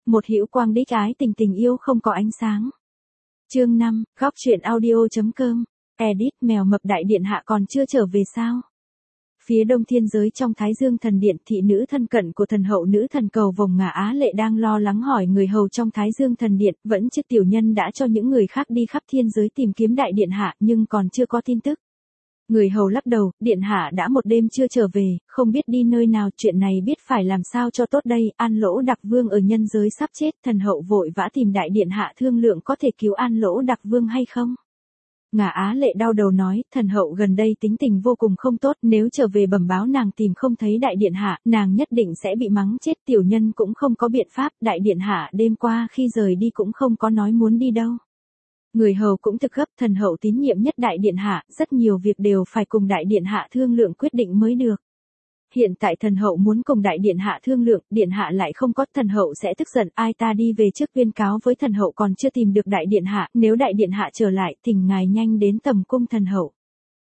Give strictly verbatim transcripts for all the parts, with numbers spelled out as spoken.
một hữu quang đích ái tình tình yêu không có ánh sáng. Chương năm, góc truyện audio.com, edit mèo mập đại điện hạ còn chưa trở về sao? Phía đông thiên giới trong Thái Dương thần điện, thị nữ thân cận của thần hậu nữ thần cầu vồng Ngả Á Lệ đang lo lắng hỏi người hầu trong Thái Dương thần điện, vẫn chức tiểu nhân đã cho những người khác đi khắp thiên giới tìm kiếm đại điện hạ nhưng còn chưa có tin tức. Người hầu lắc đầu, điện hạ đã một đêm chưa trở về, không biết đi nơi nào, chuyện này biết phải làm sao cho tốt đây. An Lỗ Đặc Vương ở nhân giới sắp chết, thần hậu vội vã tìm đại điện hạ thương lượng có thể cứu An Lỗ Đặc Vương hay không. Ngả Á Lệ đau đầu nói, thần hậu gần đây tính tình vô cùng không tốt, nếu trở về bẩm báo nàng tìm không thấy đại điện hạ, nàng nhất định sẽ bị mắng chết, tiểu nhân cũng không có biện pháp, đại điện hạ đêm qua khi rời đi cũng không có nói muốn đi đâu. Người hầu cũng thực gấp, thần hậu tín nhiệm nhất đại điện hạ, rất nhiều việc đều phải cùng đại điện hạ thương lượng quyết định mới được. Hiện tại thần hậu muốn cùng đại điện hạ thương lượng, điện hạ lại không có, thần hậu sẽ tức giận, ai ta đi về trước tuyên cáo với thần hậu còn chưa tìm được đại điện hạ, nếu đại điện hạ trở lại, thỉnh ngài nhanh đến tầm cung thần hậu.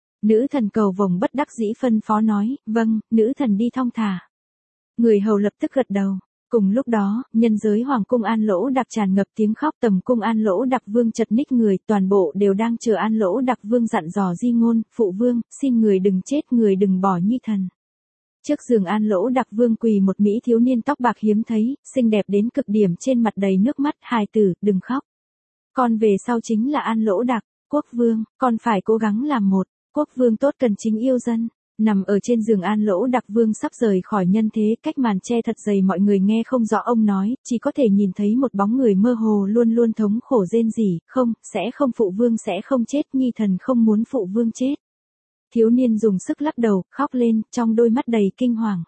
Nữ thần cầu vồng bất đắc dĩ phân phó nói, vâng, nữ thần đi thong thả. Người hầu lập tức gật đầu. Cùng lúc đó, nhân giới hoàng cung An Lỗ Đặc tràn ngập tiếng khóc, tầm cung An Lỗ Đặc Vương chật ních người, toàn bộ đều đang chờ An Lỗ Đặc Vương dặn dò di ngôn, phụ vương, xin người đừng chết, người đừng bỏ nhi thần. Trước giường An Lỗ Đặc Vương quỳ một mỹ thiếu niên tóc bạc hiếm thấy, xinh đẹp đến cực điểm, trên mặt đầy nước mắt, hài tử, đừng khóc. Con về sau chính là An Lỗ Đặc, quốc vương, con phải cố gắng làm một, quốc vương tốt cần chính yêu dân. Nằm ở trên giường An Lỗ Đặc Vương sắp rời khỏi nhân thế, cách màn che thật dày mọi người nghe không rõ ông nói, chỉ có thể nhìn thấy một bóng người mơ hồ luôn luôn thống khổ rên rỉ, không, sẽ không, phụ vương sẽ không chết, nhi thần không muốn phụ vương chết. Thiếu niên dùng sức lắc đầu, khóc lên, trong đôi mắt đầy kinh hoàng.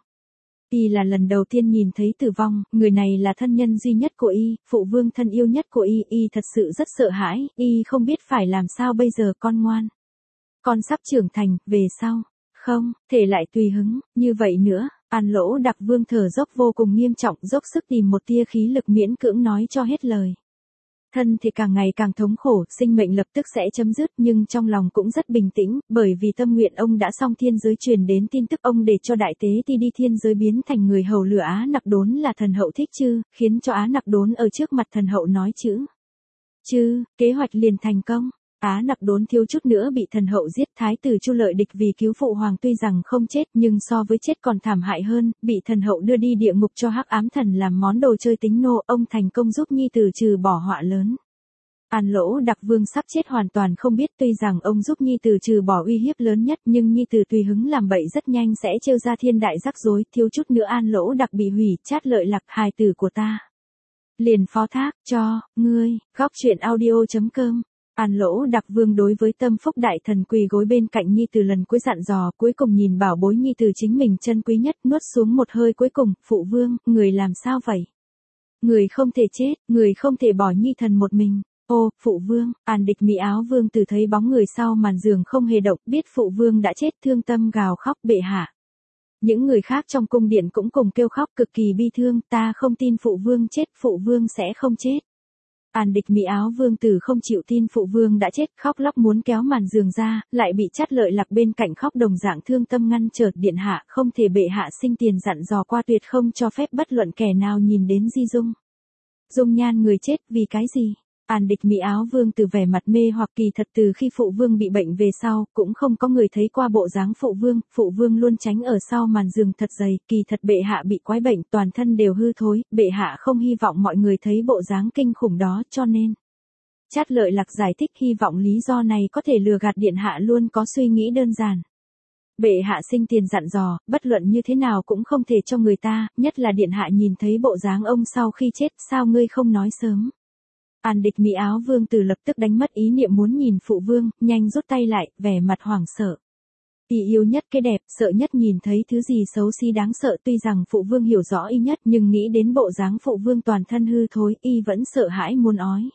Y là lần đầu tiên nhìn thấy tử vong, người này là thân nhân duy nhất của Y, phụ vương thân yêu nhất của Y, Y thật sự rất sợ hãi, Y không biết phải làm sao bây giờ, con ngoan. Con sắp trưởng thành, về sau. Không, thể lại tùy hứng, như vậy nữa. An Lỗ Đặc Vương thở dốc vô cùng nghiêm trọng, dốc sức tìm một tia khí lực miễn cưỡng nói cho hết lời. Thân thì càng ngày càng thống khổ, sinh mệnh lập tức sẽ chấm dứt, nhưng trong lòng cũng rất bình tĩnh, bởi vì tâm nguyện ông đã xong, thiên giới truyền đến tin tức ông để cho đại tế ti đi thiên giới biến thành người hầu lừa Á Nặc Đốn là thần hậu thích chư, khiến cho Á Nặc Đốn ở trước mặt thần hậu nói chữ chư, kế hoạch liền thành công. Á Nặc Đốn thiếu chút nữa bị thần hậu giết, thái tử Chu Lợi Địch vì cứu phụ hoàng tuy rằng không chết nhưng so với chết còn thảm hại hơn, bị thần hậu đưa đi địa ngục cho hắc ám thần làm món đồ chơi tính nô, ông thành công giúp nhi tử trừ bỏ họa lớn. An Lỗ Đặc Vương sắp chết hoàn toàn không biết, tuy rằng ông giúp nhi tử trừ bỏ uy hiếp lớn nhất nhưng nhi tử tùy hứng làm bậy rất nhanh sẽ trêu ra thiên đại rắc rối, thiếu chút nữa An Lỗ Đặc bị hủy, Chát Lợi Lạc, hài tử của ta. Liền phó thác cho ngươi, góc truyện audio.com. An Lỗ Đặc Vương đối với Tâm Phúc đại thần quỳ gối bên cạnh nhi tử lần cuối dặn dò, cuối cùng nhìn bảo bối nhi tử chính mình chân quý nhất, nuốt xuống một hơi cuối cùng, phụ vương, người làm sao vậy? Người không thể chết, người không thể bỏ nhi thần một mình. Ô, phụ vương, An Địch Mỹ Áo Vương tử thấy bóng người sau màn giường không hề động, biết phụ vương đã chết, thương tâm gào khóc, bệ hạ. Những người khác trong cung điện cũng cùng kêu khóc cực kỳ bi thương, ta không tin phụ vương chết, phụ vương sẽ không chết. An Địch Mỹ Áo Vương tử không chịu tin phụ vương đã chết, khóc lóc muốn kéo màn giường ra, lại bị Chát Lợi Lạc bên cạnh khóc đồng dạng thương tâm ngăn trở, điện hạ, không thể, bệ hạ sinh tiền dặn dò qua tuyệt không cho phép bất luận kẻ nào nhìn đến di dung. Dung nhan người chết, vì cái gì? An Địch Mỹ Áo Vương tử vẻ mặt mê hoặc, kỳ thật từ khi phụ vương bị bệnh về sau, cũng không có người thấy qua bộ dáng phụ vương, phụ vương luôn tránh ở sau màn giường thật dày, kỳ thật bệ hạ bị quái bệnh, toàn thân đều hư thối, bệ hạ không hy vọng mọi người thấy bộ dáng kinh khủng đó, cho nên. Chát Lợi Lạc giải thích, hy vọng lý do này có thể lừa gạt điện hạ luôn có suy nghĩ đơn giản. Bệ hạ sinh tiền dặn dò, bất luận như thế nào cũng không thể cho người ta, nhất là điện hạ nhìn thấy bộ dáng ông sau khi chết, sao ngươi không nói sớm? An Địch Mỹ Áo Vương tử lập tức đánh mất ý niệm muốn nhìn phụ vương, nhanh rút tay lại, vẻ mặt hoảng sợ. Y yêu nhất cái đẹp, sợ nhất nhìn thấy thứ gì xấu xí đáng sợ, tuy rằng phụ vương hiểu rõ y nhất nhưng nghĩ đến bộ dáng phụ vương toàn thân hư thối, y vẫn sợ hãi muốn ói.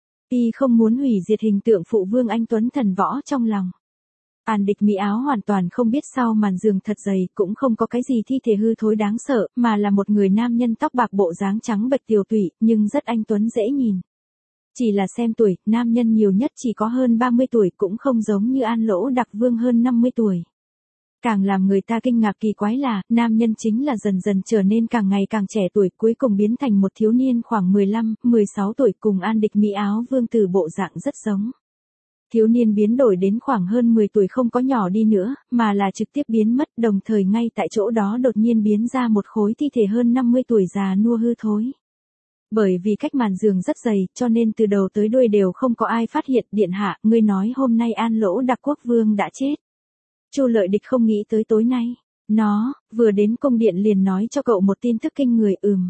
Y không muốn hủy diệt hình tượng phụ vương anh tuấn thần võ trong lòng. An Địch Mỹ Áo hoàn toàn không biết sau màn giường thật dày cũng không có cái gì thi thể hư thối đáng sợ, mà là một người nam nhân tóc bạc bộ dáng trắng bệch tiều tụy, nhưng rất anh tuấn dễ nhìn. Chỉ là xem tuổi, nam nhân nhiều nhất chỉ có hơn ba mươi tuổi, cũng không giống như An Lỗ Đặc Vương hơn năm mươi tuổi. Càng làm người ta kinh ngạc kỳ quái là, nam nhân chính là dần dần trở nên càng ngày càng trẻ tuổi, cuối cùng biến thành một thiếu niên khoảng mười lăm, mười sáu tuổi, cùng An Địch Mỹ Áo Vương Tử bộ dạng rất giống. Thiếu niên biến đổi đến khoảng hơn mười tuổi không có nhỏ đi nữa, mà là trực tiếp biến mất, đồng thời ngay tại chỗ đó đột nhiên biến ra một khối thi thể hơn năm mươi tuổi già nua hư thối. Bởi vì cách màn giường rất dày, cho nên từ đầu tới đuôi đều không có ai phát hiện. Điện hạ, ngươi nói hôm nay An Lỗ Đặc Quốc Vương đã chết. Chu Lợi Địch không nghĩ tới tối nay. Nó, vừa đến cung điện liền nói cho cậu một tin tức kinh người. Ừm.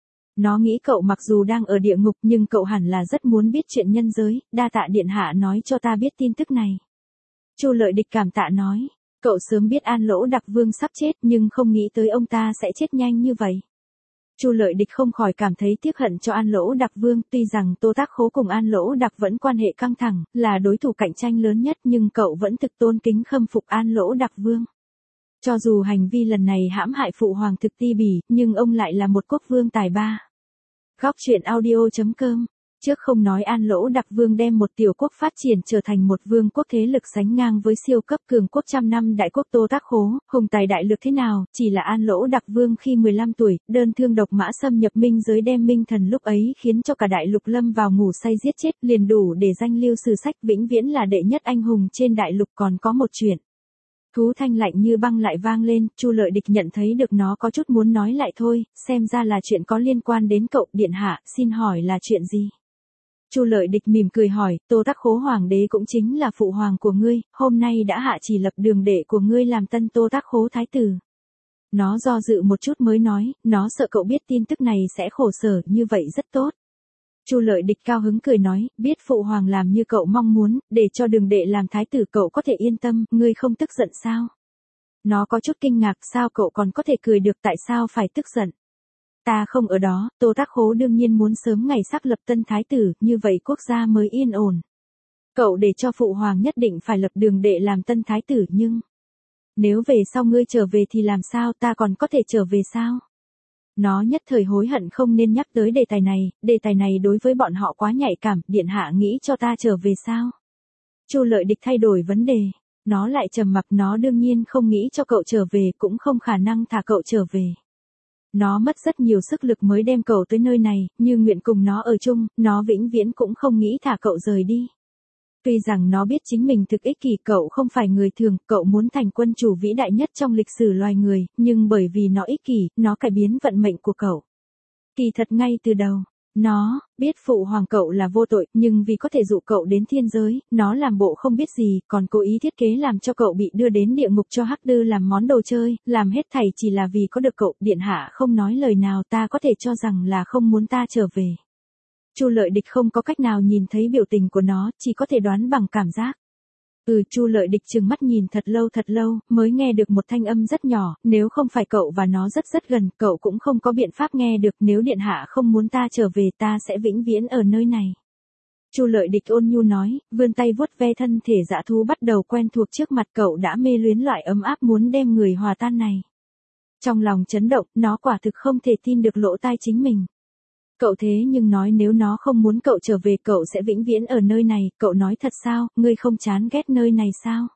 Nó nghĩ cậu mặc dù đang ở địa ngục nhưng cậu hẳn là rất muốn biết chuyện nhân giới, đa tạ điện hạ nói cho ta biết tin tức này. Chu Lợi Địch cảm tạ nói, cậu sớm biết An Lỗ Đặc Vương sắp chết nhưng không nghĩ tới ông ta sẽ chết nhanh như vậy. Chu Lợi Địch không khỏi cảm thấy tiếc hận cho An Lỗ Đặc Vương, tuy rằng Tô Tác Khố cùng An Lỗ Đặc vẫn quan hệ căng thẳng, là đối thủ cạnh tranh lớn nhất nhưng cậu vẫn thực tôn kính khâm phục An Lỗ Đặc Vương. Cho dù hành vi lần này hãm hại phụ hoàng thực ti bỉ, nhưng ông lại là một quốc vương tài ba. Góc truyện audio chấm com. Trước không nói An Lỗ Đặc Vương đem một tiểu quốc phát triển trở thành một vương quốc thế lực sánh ngang với siêu cấp cường quốc trăm năm đại quốc Tô Tác Khố, hùng tài đại lược thế nào, chỉ là An Lỗ Đặc Vương khi mười lăm tuổi, đơn thương độc mã xâm nhập minh giới đem minh thần lúc ấy khiến cho cả đại lục lâm vào ngủ say giết chết, liền đủ để danh lưu sử sách, vĩnh viễn là đệ nhất anh hùng trên đại lục. Còn có một chuyện. Thú thanh lạnh như băng lại vang lên, Chu Lợi Địch nhận thấy được nó có chút muốn nói lại thôi, xem ra là chuyện có liên quan đến cậu. Điện hạ, xin hỏi là chuyện gì? Chu Lợi Địch mỉm cười hỏi, Tô Tác Khố hoàng đế cũng chính là phụ hoàng của ngươi, hôm nay đã hạ chỉ lập đường đệ của ngươi làm tân Tô Tác Khố thái tử. Nó do dự một chút mới nói, nó sợ cậu biết tin tức này sẽ khổ sở, như vậy rất tốt. Chu Lợi Địch cao hứng cười nói, biết phụ hoàng làm như cậu mong muốn, để cho đường đệ làm thái tử cậu có thể yên tâm, ngươi không tức giận sao? Nó có chút kinh ngạc, sao cậu còn có thể cười được, tại sao phải tức giận? Ta không ở đó, Tô Tác Khố đương nhiên muốn sớm ngày xác lập tân thái tử, như vậy quốc gia mới yên ổn. Cậu để cho phụ hoàng nhất định phải lập đường đệ làm tân thái tử, nhưng nếu về sau ngươi trở về thì làm sao, ta còn có thể trở về sao? Nó nhất thời hối hận không nên nhắc tới đề tài này, đề tài này đối với bọn họ quá nhạy cảm, điện hạ nghĩ cho ta trở về sao? Chu Lợi Địch thay đổi vấn đề, nó lại trầm mặc, nó đương nhiên không nghĩ cho cậu trở về, cũng không khả năng thả cậu trở về. Nó mất rất nhiều sức lực mới đem cậu tới nơi này, như nguyện cùng nó ở chung, nó vĩnh viễn cũng không nghĩ thả cậu rời đi. Tuy rằng nó biết chính mình thực ích kỷ, cậu không phải người thường, cậu muốn thành quân chủ vĩ đại nhất trong lịch sử loài người, nhưng bởi vì nó ích kỷ, nó cải biến vận mệnh của cậu. Kỳ thật ngay từ đầu, nó biết phụ hoàng cậu là vô tội, nhưng vì có thể dụ cậu đến thiên giới, nó làm bộ không biết gì, còn cố ý thiết kế làm cho cậu bị đưa đến địa ngục cho Hắc Đư làm món đồ chơi, làm hết thảy chỉ là vì có được cậu. Điện hạ không nói lời nào, ta có thể cho rằng là không muốn ta trở về. Chu Lợi Địch không có cách nào nhìn thấy biểu tình của nó, chỉ có thể đoán bằng cảm giác. Ừ, Chu Lợi Địch trừng mắt nhìn thật lâu thật lâu, mới nghe được một thanh âm rất nhỏ, nếu không phải cậu và nó rất rất gần, cậu cũng không có biện pháp nghe được, nếu điện hạ không muốn ta trở về ta sẽ vĩnh viễn ở nơi này. Chu Lợi Địch ôn nhu nói, vươn tay vuốt ve thân thể dã thú bắt đầu quen thuộc trước mặt cậu, đã mê luyến loại ấm áp muốn đem người hòa tan này. Trong lòng chấn động, nó quả thực không thể tin được lỗ tai chính mình. Cậu thế nhưng nói nếu nó không muốn cậu trở về cậu sẽ vĩnh viễn ở nơi này, cậu nói thật sao, ngươi không chán ghét nơi này sao?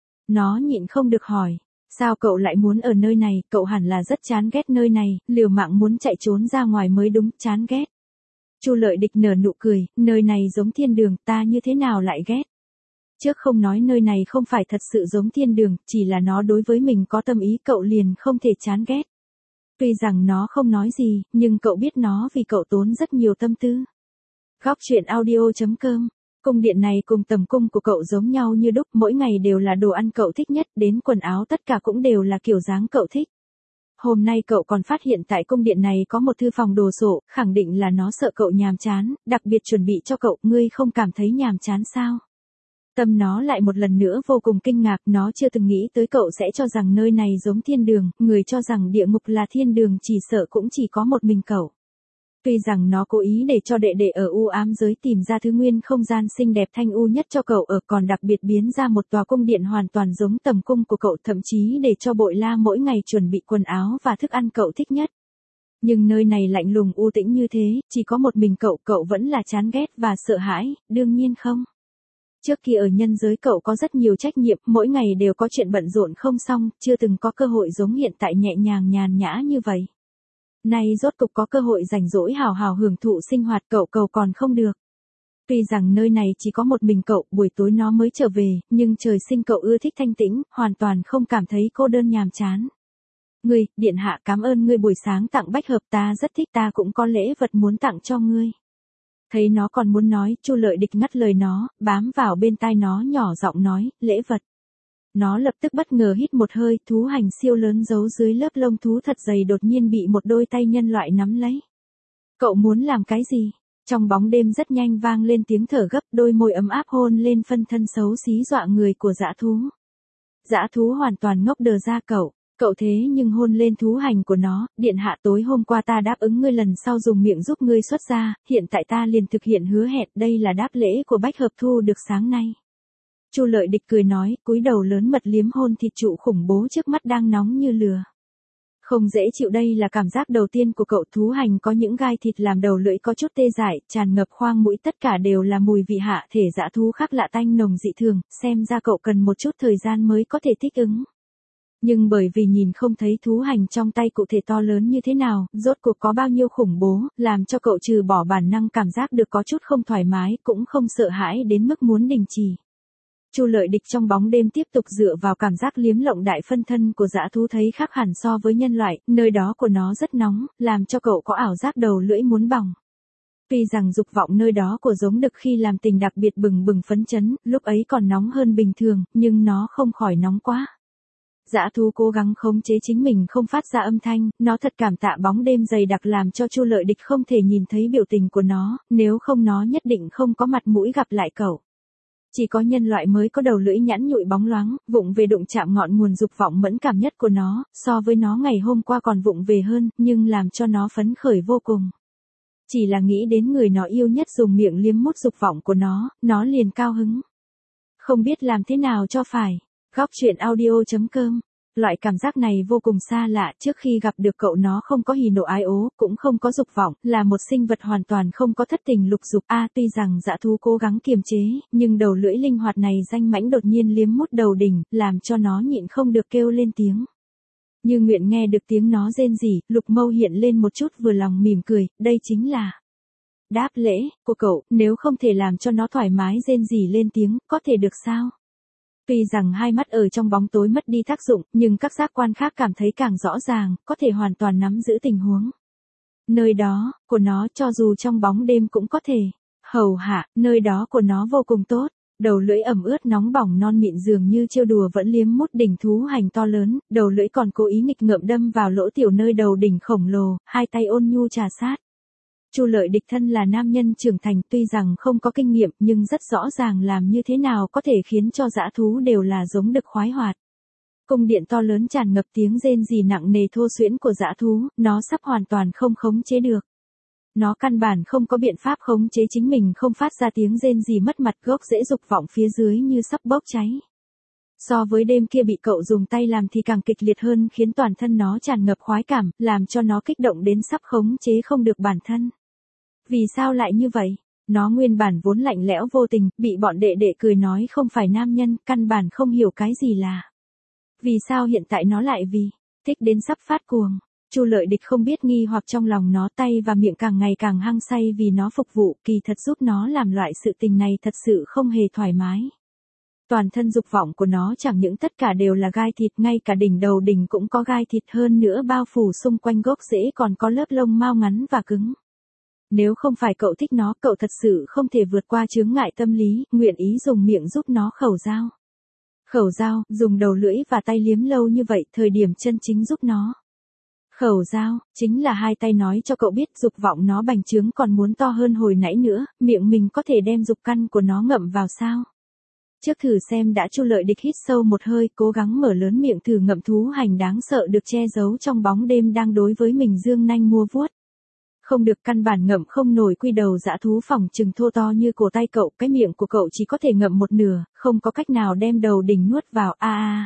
Nó nhịn không được hỏi, sao cậu lại muốn ở nơi này, cậu hẳn là rất chán ghét nơi này, liều mạng muốn chạy trốn ra ngoài mới đúng, chán ghét. Chu Lợi Địch nở nụ cười, nơi này giống thiên đường, ta như thế nào lại ghét? Trước không nói nơi này không phải thật sự giống thiên đường, chỉ là nó đối với mình có tâm ý cậu liền không thể chán ghét. Tuy rằng nó không nói gì, nhưng cậu biết nó vì cậu tốn rất nhiều tâm tư. Góc truyện audio chấm com. Cung điện này cùng tầm cung của cậu giống nhau như đúc, mỗi ngày đều là đồ ăn cậu thích nhất, đến quần áo tất cả cũng đều là kiểu dáng cậu thích. Hôm nay cậu còn phát hiện tại cung điện này có một thư phòng đồ sộ, khẳng định là nó sợ cậu nhàm chán, đặc biệt chuẩn bị cho cậu, ngươi không cảm thấy nhàm chán sao? Tâm nó lại một lần nữa vô cùng kinh ngạc, nó chưa từng nghĩ tới cậu sẽ cho rằng nơi này giống thiên đường, người cho rằng địa ngục là thiên đường chỉ sợ cũng chỉ có một mình cậu. Tuy rằng nó cố ý để cho đệ đệ ở u ám giới tìm ra thứ nguyên không gian xinh đẹp thanh u nhất cho cậu ở, còn đặc biệt biến ra một tòa cung điện hoàn toàn giống tầm cung của cậu, thậm chí để cho Bội La mỗi ngày chuẩn bị quần áo và thức ăn cậu thích nhất. Nhưng nơi này lạnh lùng u tĩnh như thế, chỉ có một mình cậu, cậu vẫn là chán ghét và sợ hãi, đương nhiên không. Trước kia ở nhân giới cậu có rất nhiều trách nhiệm, mỗi ngày đều có chuyện bận rộn không xong, chưa từng có cơ hội giống hiện tại nhẹ nhàng nhàn nhã như vậy. Nay rốt cục có cơ hội rảnh rỗi hào hào hưởng thụ sinh hoạt, cậu cầu còn không được. Tuy rằng nơi này chỉ có một mình cậu, buổi tối nó mới trở về, nhưng trời sinh cậu ưa thích thanh tĩnh, hoàn toàn không cảm thấy cô đơn nhàm chán. Ngươi, điện hạ cảm ơn ngươi buổi sáng tặng bách hợp, ta rất thích, ta cũng có lễ vật muốn tặng cho ngươi. Thấy nó còn muốn nói, Chu Lợi Địch ngắt lời nó, bám vào bên tai nó nhỏ giọng nói, lễ vật. Nó lập tức bất ngờ hít một hơi, thú hành siêu lớn giấu dưới lớp lông thú thật dày đột nhiên bị một đôi tay nhân loại nắm lấy. Cậu muốn làm cái gì? Trong bóng đêm rất nhanh vang lên tiếng thở gấp, đôi môi ấm áp hôn lên phân thân xấu xí dọa người của dã thú. Dã thú hoàn toàn ngốc đờ ra cậu. Cậu thế nhưng hôn lên thú hành của nó, điện hạ tối hôm qua ta đáp ứng ngươi lần sau dùng miệng giúp ngươi xuất ra, hiện tại ta liền thực hiện hứa hẹn, đây là đáp lễ của bách hợp thu được sáng nay. Chu Lợi Địch cười nói, cúi đầu lớn mật liếm hôn thịt trụ khủng bố trước mắt đang nóng như lửa. Không dễ chịu, đây là cảm giác đầu tiên của cậu. Thú hành có những gai thịt làm đầu lưỡi có chút tê dại, tràn ngập khoang mũi, tất cả đều là mùi vị hạ thể dã thú khác lạ tanh nồng dị thường, xem ra cậu cần một chút thời gian mới có thể thích ứng. Nhưng bởi vì nhìn không thấy thú hành trong tay cụ thể to lớn như thế nào, rốt cuộc có bao nhiêu khủng bố, làm cho cậu trừ bỏ bản năng cảm giác được có chút không thoải mái, cũng không sợ hãi đến mức muốn đình chỉ. Chu Lợi Địch trong bóng đêm tiếp tục dựa vào cảm giác liếm lộng đại phân thân của dã thú thấy khác hẳn so với nhân loại, nơi đó của nó rất nóng, làm cho cậu có ảo giác đầu lưỡi muốn bỏng. Tuy rằng dục vọng nơi đó của giống đực khi làm tình đặc biệt bừng bừng phấn chấn, lúc ấy còn nóng hơn bình thường, nhưng nó không khỏi nóng quá. Dã thú cố gắng khống chế chính mình không phát ra âm thanh, nó thật cảm tạ bóng đêm dày đặc làm cho Chu Lợi Địch không thể nhìn thấy biểu tình của nó, nếu không nó nhất định không có mặt mũi gặp lại cậu. Chỉ có nhân loại mới có đầu lưỡi nhẵn nhụi bóng loáng, vụng về đụng chạm ngọn nguồn dục vọng mẫn cảm nhất của nó, so với nó ngày hôm qua còn vụng về hơn, nhưng làm cho nó phấn khởi vô cùng. Chỉ là nghĩ đến người nó yêu nhất dùng miệng liếm mút dục vọng của nó, nó liền cao hứng. Không biết làm thế nào cho phải. Góc truyện audio chấm com. Loại cảm giác này vô cùng xa lạ, trước khi gặp được cậu nó không có hỉ nộ ái ố, cũng không có dục vọng, là một sinh vật hoàn toàn không có thất tình lục dục. A à, tuy rằng dã thú cố gắng kiềm chế, nhưng đầu lưỡi linh hoạt này danh mãnh đột nhiên liếm mút đầu đỉnh, làm cho nó nhịn không được kêu lên tiếng. Như nguyện nghe được tiếng nó rên rỉ, Lục Mâu hiện lên một chút vừa lòng mỉm cười, đây chính là đáp lễ của cậu, nếu không thể làm cho nó thoải mái rên rỉ lên tiếng, có thể được sao? Tuy rằng hai mắt ở trong bóng tối mất đi tác dụng, nhưng các giác quan khác cảm thấy càng rõ ràng, có thể hoàn toàn nắm giữ tình huống. Nơi đó, của nó cho dù trong bóng đêm cũng có thể hầu hạ, nơi đó của nó vô cùng tốt. Đầu lưỡi ẩm ướt nóng bỏng non mịn dường như trêu đùa vẫn liếm mút đỉnh thú hành to lớn, đầu lưỡi còn cố ý nghịch ngợm đâm vào lỗ tiểu nơi đầu đỉnh khổng lồ, hai tay ôn nhu trà sát. Chu Lợi Địch thân là nam nhân trưởng thành, tuy rằng không có kinh nghiệm nhưng rất rõ ràng làm như thế nào có thể khiến cho dã thú đều là giống đực khoái hoạt. Cung điện to lớn tràn ngập tiếng rên rỉ nặng nề thô xuyễn của dã thú, nó sắp hoàn toàn không khống chế được. Nó căn bản không có biện pháp khống chế chính mình không phát ra tiếng rên rỉ mất mặt, gốc rễ dục vọng phía dưới như sắp bốc cháy. So với đêm kia bị cậu dùng tay làm thì càng kịch liệt hơn, khiến toàn thân nó tràn ngập khoái cảm, làm cho nó kích động đến sắp khống chế không được bản thân. Vì sao lại như vậy? Nó nguyên bản vốn lạnh lẽo vô tình, bị bọn đệ đệ cười nói không phải nam nhân, căn bản không hiểu cái gì là. Vì sao hiện tại nó lại vì thích đến sắp phát cuồng? Chu Lợi Địch không biết nghi hoặc trong lòng nó, tay và miệng càng ngày càng hăng say vì nó phục vụ, kỳ thật giúp nó làm loại sự tình này thật sự không hề thoải mái. Toàn thân dục vọng của nó chẳng những tất cả đều là gai thịt, ngay cả đỉnh đầu đỉnh cũng có gai thịt, hơn nữa bao phủ xung quanh gốc rễ còn có lớp lông mao ngắn và cứng. Nếu không phải cậu thích nó, cậu thật sự không thể vượt qua chướng ngại tâm lý, nguyện ý dùng miệng giúp nó khẩu giao. Khẩu giao, dùng đầu lưỡi và tay liếm lâu như vậy, thời điểm chân chính giúp nó khẩu giao, chính là hai tay nói cho cậu biết dục vọng nó bành trướng còn muốn to hơn hồi nãy nữa, miệng mình có thể đem dục căn của nó ngậm vào sao? Trước thử xem đã. Chu Lợi Địch hít sâu một hơi, cố gắng mở lớn miệng thử ngậm thú hành đáng sợ được che giấu trong bóng đêm đang đối với mình dương nanh mua vuốt. Không được, căn bản ngậm không nổi, quy đầu dã thú phỏng chừng thô to như cổ tay cậu, cái miệng của cậu chỉ có thể ngậm một nửa, không có cách nào đem đầu đỉnh nuốt vào. A a.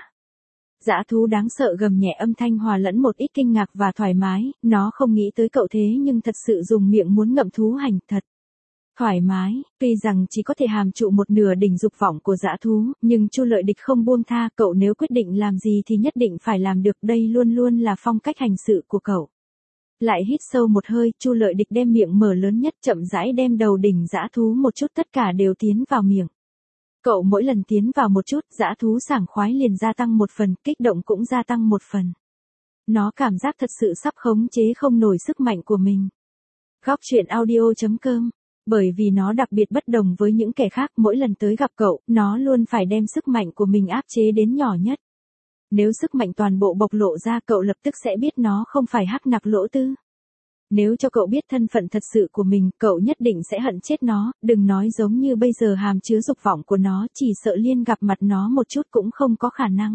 Dã thú đáng sợ gầm nhẹ, âm thanh hòa lẫn một ít kinh ngạc và thoải mái, nó không nghĩ tới cậu thế nhưng thật sự dùng miệng muốn ngậm thú hành thật. Thoải mái, tuy rằng chỉ có thể hàm trụ một nửa đỉnh dục vọng của dã thú, nhưng Chu Lợi Địch không buông tha, cậu nếu quyết định làm gì thì nhất định phải làm được, đây luôn luôn là phong cách hành sự của cậu. Lại hít sâu một hơi, Chu Lợi Địch đem miệng mở lớn nhất, chậm rãi đem đầu đỉnh dã thú một chút, tất cả đều tiến vào miệng. Cậu mỗi lần tiến vào một chút, dã thú sảng khoái liền gia tăng một phần, kích động cũng gia tăng một phần. Nó cảm giác thật sự sắp khống chế không nổi sức mạnh của mình. Góc truyện audio chấm com. Bởi vì nó đặc biệt bất đồng với những kẻ khác, mỗi lần tới gặp cậu, nó luôn phải đem sức mạnh của mình áp chế đến nhỏ nhất. Nếu sức mạnh toàn bộ bộc lộ ra, cậu lập tức sẽ biết nó không phải hắc nặc lỗ tư. Nếu cho cậu biết thân phận thật sự của mình, cậu nhất định sẽ hận chết nó, đừng nói giống như bây giờ hàm chứa dục vọng của nó, chỉ sợ liên gặp mặt nó một chút cũng không có khả năng.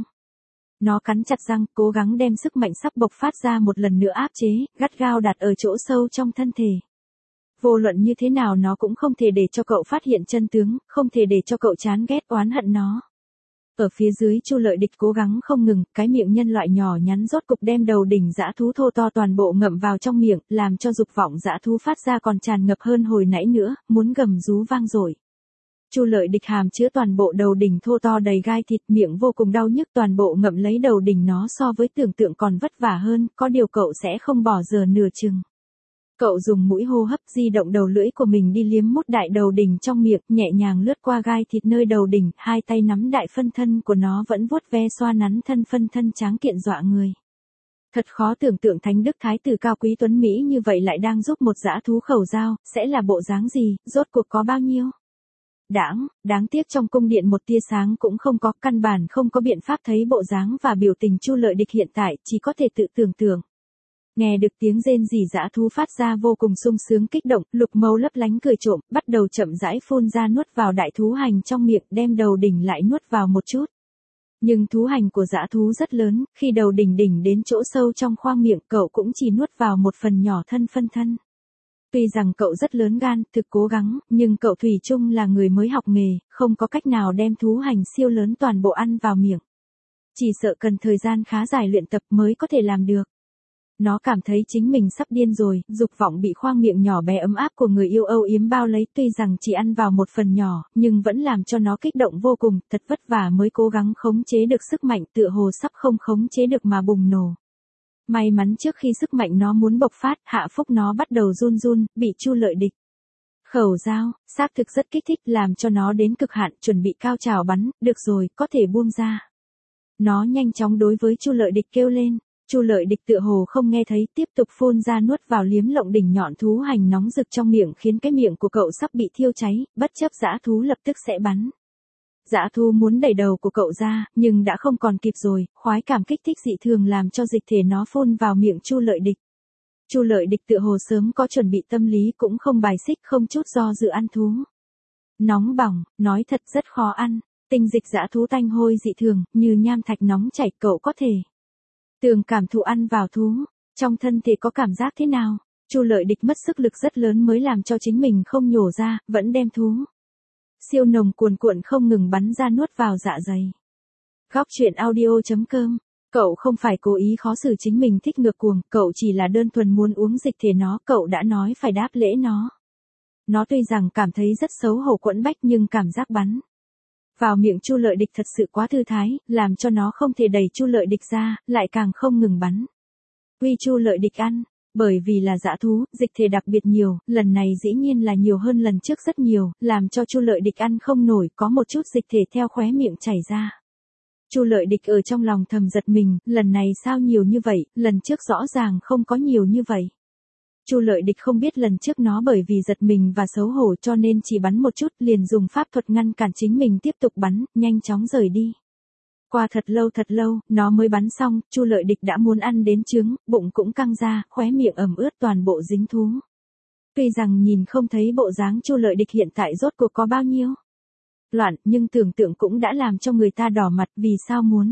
Nó cắn chặt răng, cố gắng đem sức mạnh sắp bộc phát ra một lần nữa áp chế, gắt gao đặt ở chỗ sâu trong thân thể. Vô luận như thế nào nó cũng không thể để cho cậu phát hiện chân tướng, không thể để cho cậu chán ghét oán hận nó. Ở phía dưới, Chu Lợi Địch cố gắng không ngừng, cái miệng nhân loại nhỏ nhắn rốt cục đem đầu đỉnh dã thú thô to toàn bộ ngậm vào trong miệng, làm cho dục vọng dã thú phát ra còn tràn ngập hơn hồi nãy nữa, muốn gầm rú vang dội. Chu Lợi Địch hàm chứa toàn bộ đầu đỉnh thô to đầy gai thịt, miệng vô cùng đau nhức, toàn bộ ngậm lấy đầu đỉnh nó so với tưởng tượng còn vất vả hơn, có điều cậu sẽ không bỏ giờ nửa chừng. Cậu dùng mũi hô hấp di động đầu lưỡi của mình đi liếm mút đại đầu đỉnh trong miệng, nhẹ nhàng lướt qua gai thịt nơi đầu đỉnh, hai tay nắm đại phân thân của nó vẫn vuốt ve xoa nắn thân phân thân tráng kiện dọa người. Thật khó tưởng tượng thánh đức thái tử cao quý tuấn Mỹ như vậy lại đang giúp một dã thú khẩu giao, sẽ là bộ dáng gì, rốt cuộc có bao nhiêu? Đãng, đáng tiếc trong cung điện một tia sáng cũng không có, căn bản không có biện pháp thấy bộ dáng và biểu tình Chu Lợi Địch hiện tại, chỉ có thể tự tưởng tượng. Nghe được tiếng rên rỉ dã thú phát ra vô cùng sung sướng kích động, lục mâu lấp lánh cười trộm, bắt đầu chậm rãi phun ra nuốt vào đại thú hành trong miệng, đem đầu đỉnh lại nuốt vào một chút. Nhưng thú hành của dã thú rất lớn, khi đầu đỉnh đỉnh đến chỗ sâu trong khoang miệng, cậu cũng chỉ nuốt vào một phần nhỏ thân phân thân. Tuy rằng cậu rất lớn gan, thực cố gắng, nhưng cậu thủy chung là người mới học nghề, không có cách nào đem thú hành siêu lớn toàn bộ ăn vào miệng. Chỉ sợ cần thời gian khá dài luyện tập mới có thể làm được. Nó cảm thấy chính mình sắp điên rồi, dục vọng bị khoang miệng nhỏ bé ấm áp của người yêu âu yếm bao lấy, tuy rằng chỉ ăn vào một phần nhỏ, nhưng vẫn làm cho nó kích động vô cùng, thật vất vả mới cố gắng khống chế được sức mạnh, tựa hồ sắp không khống chế được mà bùng nổ. May mắn trước khi sức mạnh nó muốn bộc phát, hạ phúc nó bắt đầu run run, bị Chu Lợi Địch khẩu giao, xác thực rất kích thích, làm cho nó đến cực hạn, chuẩn bị cao trào bắn, được rồi, có thể buông ra. Nó nhanh chóng đối với Chu Lợi Địch kêu lên. Chu Lợi Địch tựa hồ không nghe thấy, tiếp tục phun ra nuốt vào liếm lộng đỉnh nhọn thú hành nóng rực trong miệng, khiến cái miệng của cậu sắp bị thiêu cháy, bất chấp dã thú lập tức sẽ bắn. Dã thú muốn đẩy đầu của cậu ra, nhưng đã không còn kịp rồi, khoái cảm kích thích dị thường làm cho dịch thể nó phun vào miệng Chu Lợi Địch. Chu Lợi Địch tựa hồ sớm có chuẩn bị tâm lý, cũng không bài xích, không chút do dự ăn thú. Nóng bỏng, nói thật rất khó ăn, tinh dịch dã thú tanh hôi dị thường, như nham thạch nóng chảy, cậu có thể tường cảm thụ ăn vào thú, trong thân thể có cảm giác thế nào? Chu Lợi Địch mất sức lực rất lớn mới làm cho chính mình không nhổ ra, vẫn đem thú siêu nồng cuồn cuộn không ngừng bắn ra nuốt vào dạ dày. Góc truyện audio chấm com. Cậu không phải cố ý khó xử chính mình thích ngược cuồng, cậu chỉ là đơn thuần muốn uống dịch thể nó, cậu đã nói phải đáp lễ nó. Nó tuy rằng cảm thấy rất xấu hổ quẫn bách nhưng cảm giác bắn vào miệng Chu Lợi Địch thật sự quá thư thái, làm cho nó không thể đẩy Chu Lợi Địch ra, lại càng không ngừng bắn. Uy Chu Lợi Địch ăn, bởi vì là dã thú, dịch thể đặc biệt nhiều, lần này dĩ nhiên là nhiều hơn lần trước rất nhiều, làm cho Chu Lợi Địch ăn không nổi, có một chút dịch thể theo khóe miệng chảy ra. Chu Lợi Địch ở trong lòng thầm giật mình, lần này sao nhiều như vậy, lần trước rõ ràng không có nhiều như vậy. Chu Lợi Địch không biết lần trước nó bởi vì giật mình và xấu hổ cho nên chỉ bắn một chút, liền dùng pháp thuật ngăn cản chính mình tiếp tục bắn, nhanh chóng rời đi. Qua thật lâu thật lâu, nó mới bắn xong, Chu Lợi Địch đã muốn ăn đến trứng, bụng cũng căng ra, khóe miệng ẩm ướt toàn bộ dính thú. Tuy rằng nhìn không thấy bộ dáng Chu Lợi Địch hiện tại rốt cuộc có bao nhiêu loạn, nhưng tưởng tượng cũng đã làm cho người ta đỏ mặt, vì sao muốn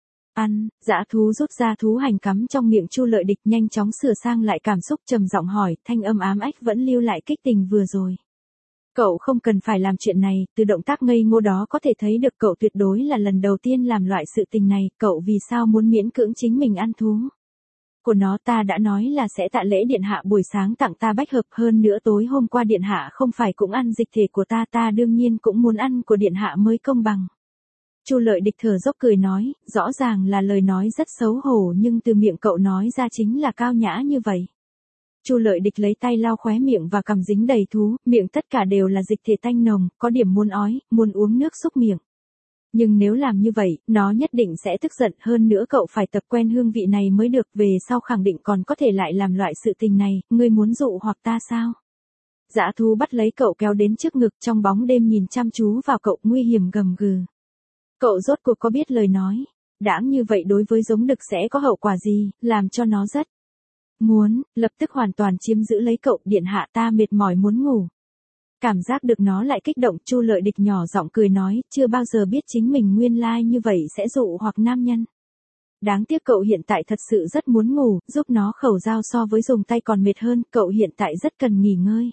ăn. Dã thú rút ra thú hành cắm trong miệng Chu Lợi Địch, nhanh chóng sửa sang lại cảm xúc, trầm giọng hỏi, thanh âm ám ách vẫn lưu lại kích tình vừa rồi. Cậu không cần phải làm chuyện này, từ động tác ngây ngô đó có thể thấy được cậu tuyệt đối là lần đầu tiên làm loại sự tình này, cậu vì sao muốn miễn cưỡng chính mình ăn thú. Của nó ta đã nói là sẽ tạ lễ điện hạ buổi sáng tặng ta bách hợp, hơn nữa tối hôm qua điện hạ không phải cũng ăn dịch thể của ta, ta đương nhiên cũng muốn ăn của điện hạ mới công bằng. Chu Lợi Địch thở dốc cười nói, rõ ràng là lời nói rất xấu hổ nhưng từ miệng cậu nói ra chính là cao nhã như vậy. Chu Lợi Địch lấy tay lau khóe miệng và cằm dính đầy thú, miệng tất cả đều là dịch thể tanh nồng, có điểm muốn ói, muốn uống nước xúc miệng. Nhưng nếu làm như vậy, nó nhất định sẽ tức giận, hơn nữa cậu phải tập quen hương vị này mới được, về sau khẳng định còn có thể lại làm loại sự tình này, ngươi muốn dụ hoặc ta sao? Dã thú bắt lấy cậu kéo đến trước ngực, trong bóng đêm nhìn chăm chú vào cậu, nguy hiểm gầm gừ. Cậu rốt cuộc có biết lời nói, đãng như vậy đối với giống đực sẽ có hậu quả gì, làm cho nó rất muốn, lập tức hoàn toàn chiếm giữ lấy cậu, điện hạ ta mệt mỏi muốn ngủ. Cảm giác được nó lại kích động, Chu Lợi Địch nhỏ giọng cười nói, chưa bao giờ biết chính mình nguyên lai như vậy sẽ dụ hoặc nam nhân. Đáng tiếc cậu hiện tại thật sự rất muốn ngủ, giúp nó khẩu dao so với dùng tay còn mệt hơn, cậu hiện tại rất cần nghỉ ngơi.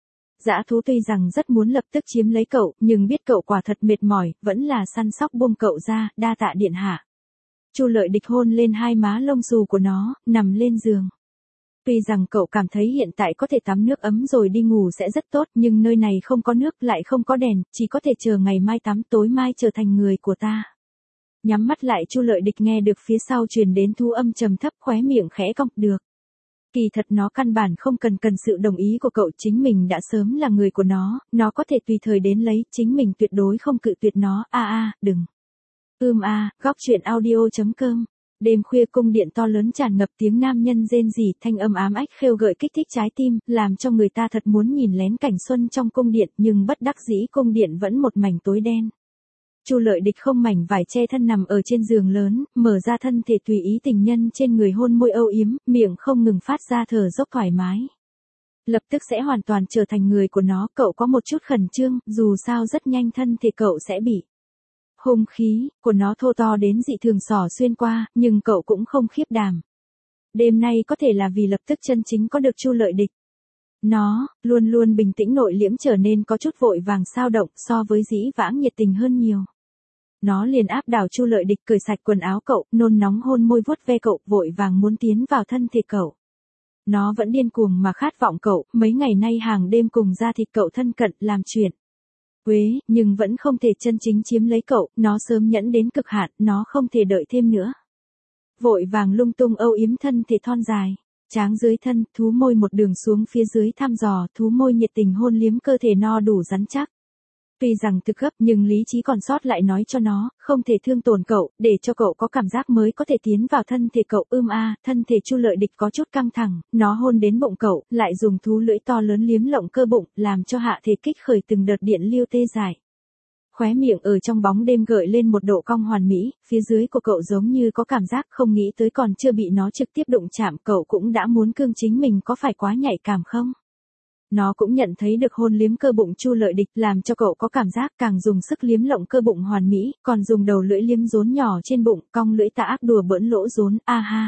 Dã thú tuy rằng rất muốn lập tức chiếm lấy cậu, nhưng biết cậu quả thật mệt mỏi, vẫn là săn sóc buông cậu ra, đa tạ điện hạ. Chu Lợi Địch hôn lên hai má lông xù của nó, nằm lên giường. Tuy rằng cậu cảm thấy hiện tại có thể tắm nước ấm rồi đi ngủ sẽ rất tốt, nhưng nơi này không có nước, lại không có đèn, chỉ có thể chờ ngày mai tắm, tối mai trở thành người của ta. Nhắm mắt lại, Chu Lợi Địch nghe được phía sau truyền đến thu âm trầm thấp, khóe miệng khẽ cong, được. Kỳ thật nó căn bản không cần cần sự đồng ý của cậu, chính mình đã sớm là người của nó, nó có thể tùy thời đến lấy, chính mình tuyệt đối không cự tuyệt nó, a a, đừng. Ưm a, góc truyện audio chấm com. Đêm khuya cung điện to lớn tràn ngập tiếng nam nhân rên rỉ, thanh âm ám ách khêu gợi kích thích trái tim, làm cho người ta thật muốn nhìn lén cảnh xuân trong cung điện, nhưng bất đắc dĩ cung điện vẫn một mảnh tối đen. Chu Lợi Địch không mảnh vải che thân nằm ở trên giường lớn, mở ra thân thể tùy ý tình nhân trên người hôn môi âu yếm, miệng không ngừng phát ra thở dốc thoải mái. Lập tức sẽ hoàn toàn trở thành người của nó, cậu có một chút khẩn trương, dù sao rất nhanh thân thể cậu sẽ bị hung khí của nó thô to đến dị thường xỏ xuyên qua, nhưng cậu cũng không khiếp đảm. Đêm nay có thể là vì lập tức chân chính có được Chu Lợi Địch. Nó, luôn luôn bình tĩnh nội liễm trở nên có chút vội vàng sao động, so với dĩ vãng nhiệt tình hơn nhiều. Nó liền áp đảo Chu Lợi Địch, cởi sạch quần áo cậu, nôn nóng hôn môi vuốt ve cậu, vội vàng muốn tiến vào thân thể cậu. Nó vẫn điên cuồng mà khát vọng cậu, mấy ngày nay hàng đêm cùng da thịt cậu thân cận, làm chuyện quế, nhưng vẫn không thể chân chính chiếm lấy cậu, nó sớm nhẫn đến cực hạn, nó không thể đợi thêm nữa. Vội vàng lung tung âu yếm thân thể thon dài, tráng dưới thân, thú môi một đường xuống phía dưới thăm dò, thú môi nhiệt tình hôn liếm cơ thể no đủ rắn chắc. Tuy rằng thực gấp nhưng lý trí còn sót lại nói cho nó, không thể thương tổn cậu, để cho cậu có cảm giác mới có thể tiến vào thân thể cậu. Ưm a, thân thể Chu Lợi Địch có chút căng thẳng, nó hôn đến bụng cậu, lại dùng thú lưỡi to lớn liếm lộng cơ bụng, làm cho hạ thể kích khởi từng đợt điện lưu tê dại. Khóe miệng ở trong bóng đêm gợi lên một độ cong hoàn mỹ, phía dưới của cậu giống như có cảm giác không nghĩ tới còn chưa bị nó trực tiếp đụng chạm, cậu cũng đã muốn cương chính mình, có phải quá nhạy cảm không? Nó cũng nhận thấy được hôn liếm cơ bụng Chu Lợi Địch, làm cho cậu có cảm giác càng dùng sức liếm lộng cơ bụng hoàn mỹ, còn dùng đầu lưỡi liếm rốn nhỏ trên bụng, cong lưỡi tà ác đùa bỡn lỗ rốn, a ha.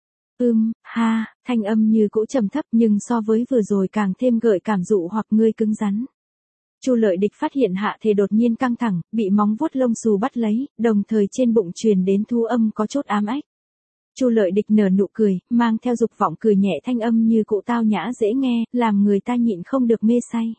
Ưm, ha, thanh âm như cũ trầm thấp nhưng so với vừa rồi càng thêm gợi cảm dụ hoặc ngươi cứng rắn. Chu Lợi Địch phát hiện hạ thể đột nhiên căng thẳng, bị móng vuốt lông xù bắt lấy, đồng thời trên bụng truyền đến thu âm có chút ám ách. Chu Lợi Địch nở nụ cười, mang theo dục vọng cười nhẹ, thanh âm như cụ tao nhã dễ nghe, làm người ta nhịn không được mê say.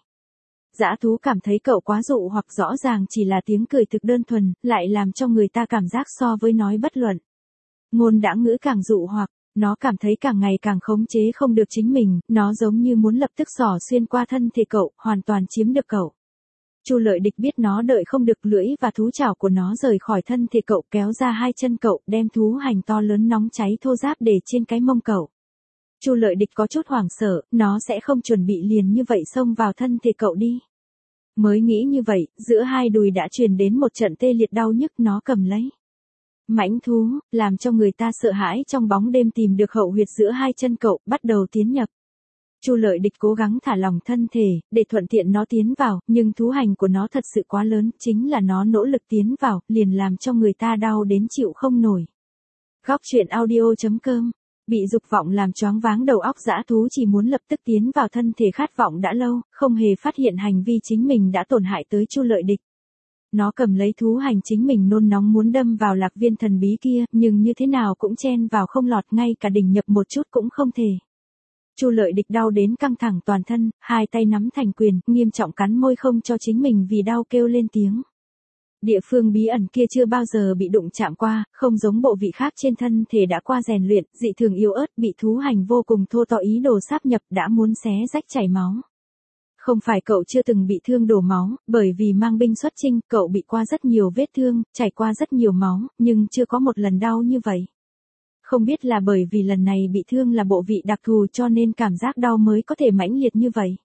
Dã thú cảm thấy cậu quá dụ hoặc rõ ràng chỉ là tiếng cười thực đơn thuần, lại làm cho người ta cảm giác so với nói bất luận. Ngôn đã ngữ càng dụ hoặc, nó cảm thấy càng ngày càng khống chế không được chính mình, nó giống như muốn lập tức xỏ xuyên qua thân thể cậu, hoàn toàn chiếm được cậu. Chu Lợi Địch biết nó đợi không được, lưỡi và thú chảo của nó rời khỏi thân thể cậu, kéo ra hai chân cậu, đem thú hành to lớn nóng cháy thô ráp để trên cái mông cậu. Chu Lợi Địch có chút hoảng sợ, nó sẽ không chuẩn bị liền như vậy xông vào thân thể cậu đi. Mới nghĩ như vậy, giữa hai đùi đã truyền đến một trận tê liệt đau nhức, nó cầm lấy mãnh thú, làm cho người ta sợ hãi, trong bóng đêm tìm được hậu huyệt giữa hai chân cậu, bắt đầu tiến nhập. Chu Lợi Địch cố gắng thả lỏng thân thể, để thuận tiện nó tiến vào, nhưng thú hành của nó thật sự quá lớn, chính là nó nỗ lực tiến vào, liền làm cho người ta đau đến chịu không nổi. Góc truyện audio chấm com. Bị dục vọng làm choáng váng đầu óc, dã thú chỉ muốn lập tức tiến vào thân thể khát vọng đã lâu, không hề phát hiện hành vi chính mình đã tổn hại tới Chu Lợi Địch. Nó cầm lấy thú hành chính mình nôn nóng muốn đâm vào lạc viên thần bí kia, nhưng như thế nào cũng chen vào không lọt, ngay cả đỉnh nhập một chút cũng không thể. Chu Lợi Địch đau đến căng thẳng toàn thân, hai tay nắm thành quyền, nghiêm trọng cắn môi không cho chính mình vì đau kêu lên tiếng. Địa phương bí ẩn kia chưa bao giờ bị đụng chạm qua, không giống bộ vị khác trên thân thể đã qua rèn luyện, dị thường yếu ớt, bị thú hành vô cùng thô to ý đồ sáp nhập đã muốn xé rách chảy máu. Không phải cậu chưa từng bị thương đổ máu, bởi vì mang binh xuất chinh, cậu bị qua rất nhiều vết thương, chảy qua rất nhiều máu, nhưng chưa có một lần đau như vậy. Không biết là bởi vì lần này bị thương là bộ vị đặc thù cho nên cảm giác đau mới có thể mãnh liệt như vậy.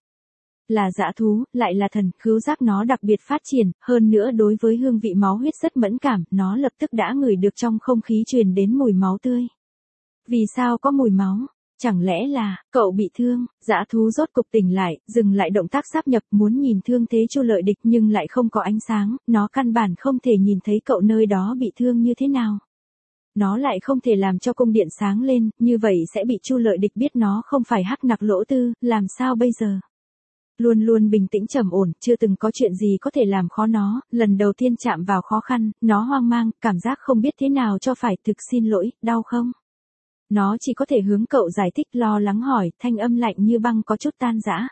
Là dã thú, lại là thần, khứu giác nó đặc biệt phát triển, hơn nữa đối với hương vị máu huyết rất mẫn cảm, nó lập tức đã ngửi được trong không khí truyền đến mùi máu tươi. Vì sao có mùi máu? Chẳng lẽ là, cậu bị thương? Dã thú rốt cục tỉnh lại, dừng lại động tác sáp nhập, muốn nhìn thương thế Chu Lợi Địch nhưng lại không có ánh sáng, nó căn bản không thể nhìn thấy cậu nơi đó bị thương như thế nào. Nó lại không thể làm cho cung điện sáng lên, như vậy sẽ bị Chu Lợi Địch biết nó không phải hắc nặc lỗ tư, làm sao bây giờ? Luôn luôn bình tĩnh trầm ổn, chưa từng có chuyện gì có thể làm khó nó, lần đầu tiên chạm vào khó khăn, nó hoang mang, cảm giác không biết thế nào cho phải, thực xin lỗi, đau không? Nó chỉ có thể hướng cậu giải thích, lo lắng hỏi, thanh âm lạnh như băng có chút tan rã.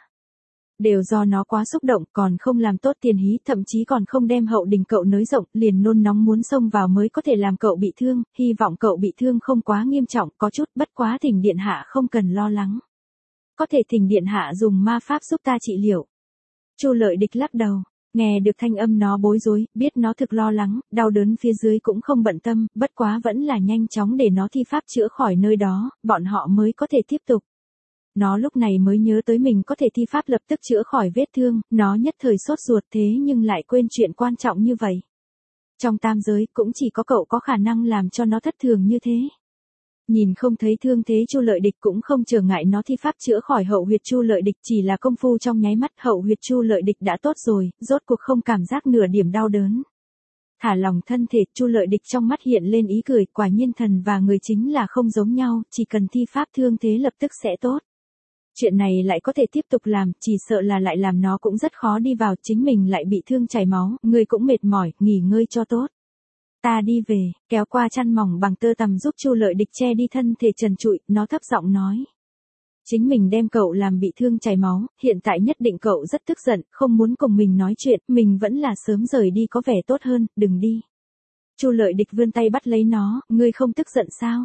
Đều do nó quá xúc động, còn không làm tốt tiền hí, thậm chí còn không đem hậu đình cậu nới rộng, liền nôn nóng muốn xông vào mới có thể làm cậu bị thương, hy vọng cậu bị thương không quá nghiêm trọng, có chút, bất quá thỉnh điện hạ không cần lo lắng. Có thể thỉnh điện hạ dùng ma pháp giúp ta trị liệu. Chu Lợi Địch lắc đầu, nghe được thanh âm nó bối rối, biết nó thực lo lắng, đau đớn phía dưới cũng không bận tâm, bất quá vẫn là nhanh chóng để nó thi pháp chữa khỏi nơi đó, bọn họ mới có thể tiếp tục. Nó lúc này mới nhớ tới mình có thể thi pháp lập tức chữa khỏi vết thương, nó nhất thời sốt ruột thế nhưng lại quên chuyện quan trọng như vậy. Trong tam giới cũng chỉ có cậu có khả năng làm cho nó thất thường như thế. Nhìn không thấy thương thế Chu Lợi Địch cũng không trở ngại nó thi pháp chữa khỏi hậu huyệt Chu Lợi Địch, chỉ là công phu trong nháy mắt hậu huyệt Chu Lợi Địch đã tốt rồi, rốt cuộc không cảm giác nửa điểm đau đớn. Thả lòng thân thể, Chu Lợi Địch trong mắt hiện lên ý cười, quả nhiên thần và người chính là không giống nhau, chỉ cần thi pháp thương thế lập tức sẽ tốt. Chuyện này lại có thể tiếp tục làm, chỉ sợ là lại làm nó cũng rất khó đi vào, chính mình lại bị thương chảy máu, người cũng mệt mỏi, nghỉ ngơi cho tốt. Ta đi về, kéo qua chăn mỏng bằng tơ tằm giúp Chu Lợi Địch che đi thân thể trần trụi, nó thấp giọng nói. Chính mình đem cậu làm bị thương chảy máu, hiện tại nhất định cậu rất tức giận, không muốn cùng mình nói chuyện, mình vẫn là sớm rời đi có vẻ tốt hơn, đừng đi. Chu Lợi Địch vươn tay bắt lấy nó, ngươi không tức giận sao?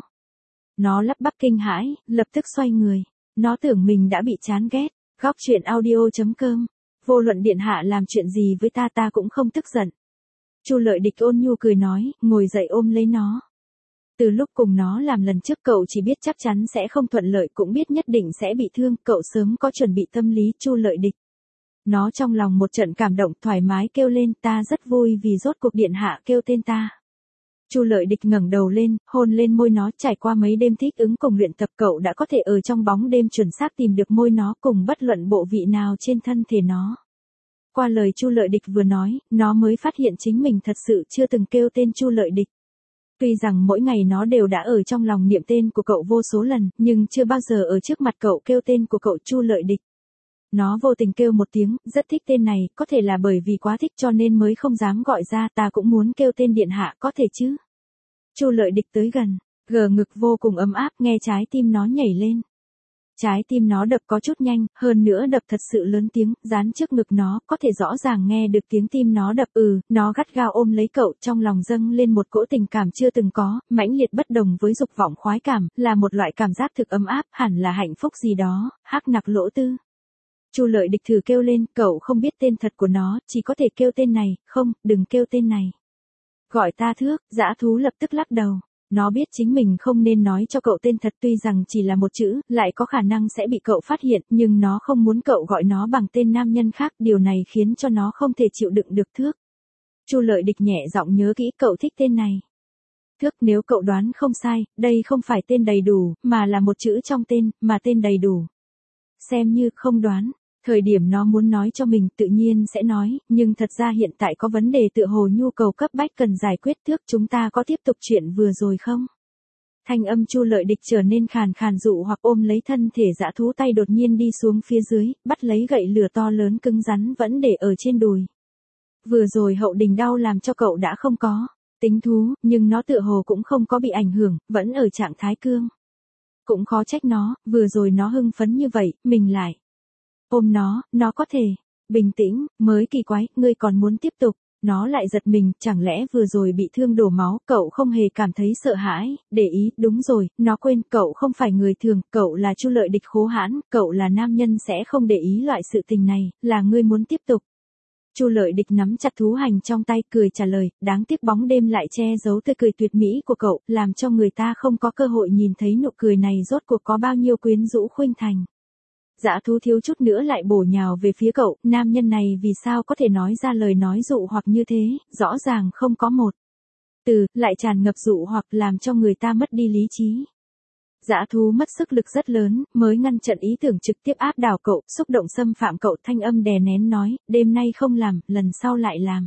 Nó lắp bắp kinh hãi, lập tức xoay người. Nó tưởng mình đã bị chán ghét. Góc truyện audio chấm com. Vô luận điện hạ làm chuyện gì với ta ta cũng không tức giận. Chu Lợi Địch ôn nhu cười nói, ngồi dậy ôm lấy nó. Từ lúc cùng nó làm lần trước cậu chỉ biết chắc chắn sẽ không thuận lợi, cũng biết nhất định sẽ bị thương, cậu sớm có chuẩn bị tâm lý. Chu Lợi Địch. Nó trong lòng một trận cảm động, thoải mái kêu lên, ta rất vui vì rốt cuộc điện hạ kêu tên ta. Chu Lợi Địch ngẩng đầu lên, hôn lên môi nó, trải qua mấy đêm thích ứng cùng luyện tập cậu đã có thể ở trong bóng đêm chuẩn xác tìm được môi nó cùng bất luận bộ vị nào trên thân thể nó. Qua lời Chu Lợi Địch vừa nói, nó mới phát hiện chính mình thật sự chưa từng kêu tên Chu Lợi Địch. Tuy rằng mỗi ngày nó đều đã ở trong lòng niệm tên của cậu vô số lần, nhưng chưa bao giờ ở trước mặt cậu kêu tên của cậu Chu Lợi Địch. Nó vô tình kêu một tiếng, rất thích tên này, có thể là bởi vì quá thích cho nên mới không dám gọi ra, ta cũng muốn kêu tên điện hạ có thể chứ. Chu Lợi Địch tới gần, gờ ngực vô cùng ấm áp, nghe trái tim nó nhảy lên. Trái tim nó đập có chút nhanh, hơn nữa đập thật sự lớn tiếng, dán trước ngực nó, có thể rõ ràng nghe được tiếng tim nó đập. Ừ, nó gắt gao ôm lấy cậu, trong lòng dâng lên một cỗ tình cảm chưa từng có, mãnh liệt bất đồng với dục vọng khoái cảm, là một loại cảm giác thực ấm áp, hẳn là hạnh phúc gì đó, hắc nặc lỗ tư. Chu Lợi Địch thử kêu lên, cậu không biết tên thật của nó, chỉ có thể kêu tên này, không, đừng kêu tên này. Gọi ta Thước, dã thú lập tức lắc đầu. Nó biết chính mình không nên nói cho cậu tên thật, tuy rằng chỉ là một chữ, lại có khả năng sẽ bị cậu phát hiện, nhưng nó không muốn cậu gọi nó bằng tên nam nhân khác, điều này khiến cho nó không thể chịu đựng được Thước. Chu Lợi Địch nhẹ giọng nhớ kỹ, cậu thích tên này. Thước, nếu cậu đoán không sai, đây không phải tên đầy đủ, mà là một chữ trong tên, mà tên đầy đủ. Xem như không đoán. Thời điểm nó muốn nói cho mình tự nhiên sẽ nói, nhưng thật ra hiện tại có vấn đề tựa hồ nhu cầu cấp bách cần giải quyết. Thước, chúng ta có tiếp tục chuyện vừa rồi không? Thanh âm Chu Lợi Địch trở nên khàn khàn dụ hoặc ôm lấy thân thể dã thú, tay đột nhiên đi xuống phía dưới, bắt lấy gậy lửa to lớn cứng rắn vẫn để ở trên đùi. Vừa rồi hậu đình đau làm cho cậu đã không có tính thú, nhưng nó tựa hồ cũng không có bị ảnh hưởng, vẫn ở trạng thái cương. Cũng khó trách nó, vừa rồi nó hưng phấn như vậy, mình lại ôm nó, nó có thể bình tĩnh, mới kỳ quái, ngươi còn muốn tiếp tục. Nó lại giật mình, chẳng lẽ vừa rồi bị thương đổ máu, cậu không hề cảm thấy sợ hãi, để ý, đúng rồi, nó quên, cậu không phải người thường, cậu là Chu Lợi Địch khố hãn, cậu là nam nhân sẽ không để ý loại sự tình này, là ngươi muốn tiếp tục. Chu Lợi Địch nắm chặt thú hành trong tay, cười trả lời, đáng tiếc bóng đêm lại che giấu tươi cười tuyệt mỹ của cậu, làm cho người ta không có cơ hội nhìn thấy nụ cười này rốt cuộc có bao nhiêu quyến rũ khuynh thành. Dã thú thiếu chút nữa lại bổ nhào về phía cậu, nam nhân này vì sao có thể nói ra lời nói dụ hoặc như thế, rõ ràng không có một từ, lại tràn ngập dụ hoặc làm cho người ta mất đi lý trí. Dã thú mất sức lực rất lớn, mới ngăn chặn ý tưởng trực tiếp áp đảo cậu, xúc động xâm phạm cậu, thanh âm đè nén nói, đêm nay không làm, lần sau lại làm.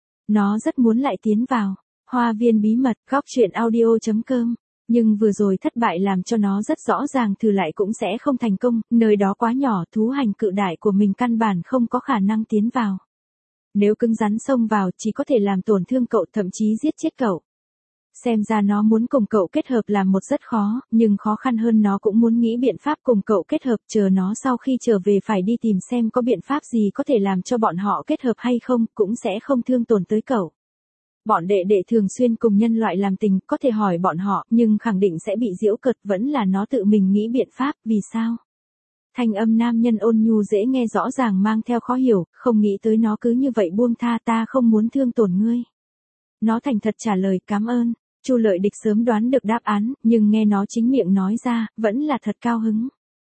Nó rất muốn lại tiến vào hoa viên bí mật, góc truyện audio chấm com. Nhưng vừa rồi thất bại làm cho nó rất rõ ràng thử lại cũng sẽ không thành công, nơi đó quá nhỏ, thú hành cự đại của mình căn bản không có khả năng tiến vào. Nếu cứng rắn xông vào chỉ có thể làm tổn thương cậu, thậm chí giết chết cậu. Xem ra nó muốn cùng cậu kết hợp làm một rất khó, nhưng khó khăn hơn nó cũng muốn nghĩ biện pháp cùng cậu kết hợp, chờ nó sau khi trở về phải đi tìm xem có biện pháp gì có thể làm cho bọn họ kết hợp hay không, cũng sẽ không thương tổn tới cậu. Bọn đệ đệ thường xuyên cùng nhân loại làm tình, có thể hỏi bọn họ, nhưng khẳng định sẽ bị giễu cợt, vẫn là nó tự mình nghĩ biện pháp, vì sao? Thanh âm nam nhân ôn nhu dễ nghe rõ ràng mang theo khó hiểu, không nghĩ tới nó cứ như vậy buông tha, ta không muốn thương tổn ngươi. Nó thành thật trả lời, cảm ơn. Chu Lợi Địch sớm đoán được đáp án, nhưng nghe nó chính miệng nói ra, vẫn là thật cao hứng.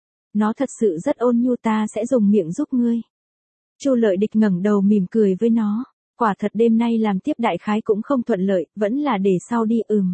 Nó thật sự rất ôn nhu, ta sẽ dùng miệng giúp ngươi. Chu Lợi Địch ngẩng đầu mỉm cười với nó. Quả thật đêm nay làm tiếp đại khái cũng không thuận lợi, vẫn là để sau đi, ừm.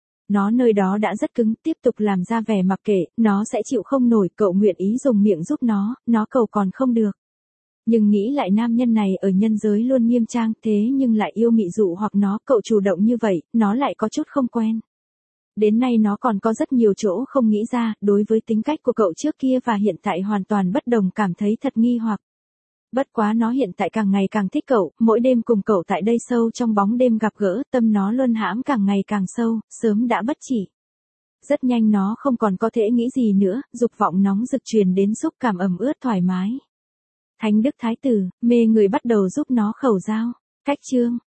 Nó nơi đó đã rất cứng, tiếp tục làm ra vẻ mặc kệ, nó sẽ chịu không nổi, cậu nguyện ý dùng miệng giúp nó, nó cầu còn không được. Nhưng nghĩ lại nam nhân này ở nhân giới luôn nghiêm trang, thế nhưng lại yêu mị dụ hoặc nó, cậu chủ động như vậy, nó lại có chút không quen. Đến nay nó còn có rất nhiều chỗ không nghĩ ra, đối với tính cách của cậu trước kia và hiện tại hoàn toàn bất đồng, cảm thấy thật nghi hoặc. Bất quá nó hiện tại càng ngày càng thích cậu, mỗi đêm cùng cậu tại đây sâu trong bóng đêm gặp gỡ, tâm nó luân hãm càng ngày càng sâu, sớm đã bất chỉ. Rất nhanh nó không còn có thể nghĩ gì nữa, dục vọng nóng rực truyền đến, xúc cảm ẩm ướt thoải mái. Thánh Đức Thái Tử, mê người bắt đầu giúp nó khẩu giao. Cách chương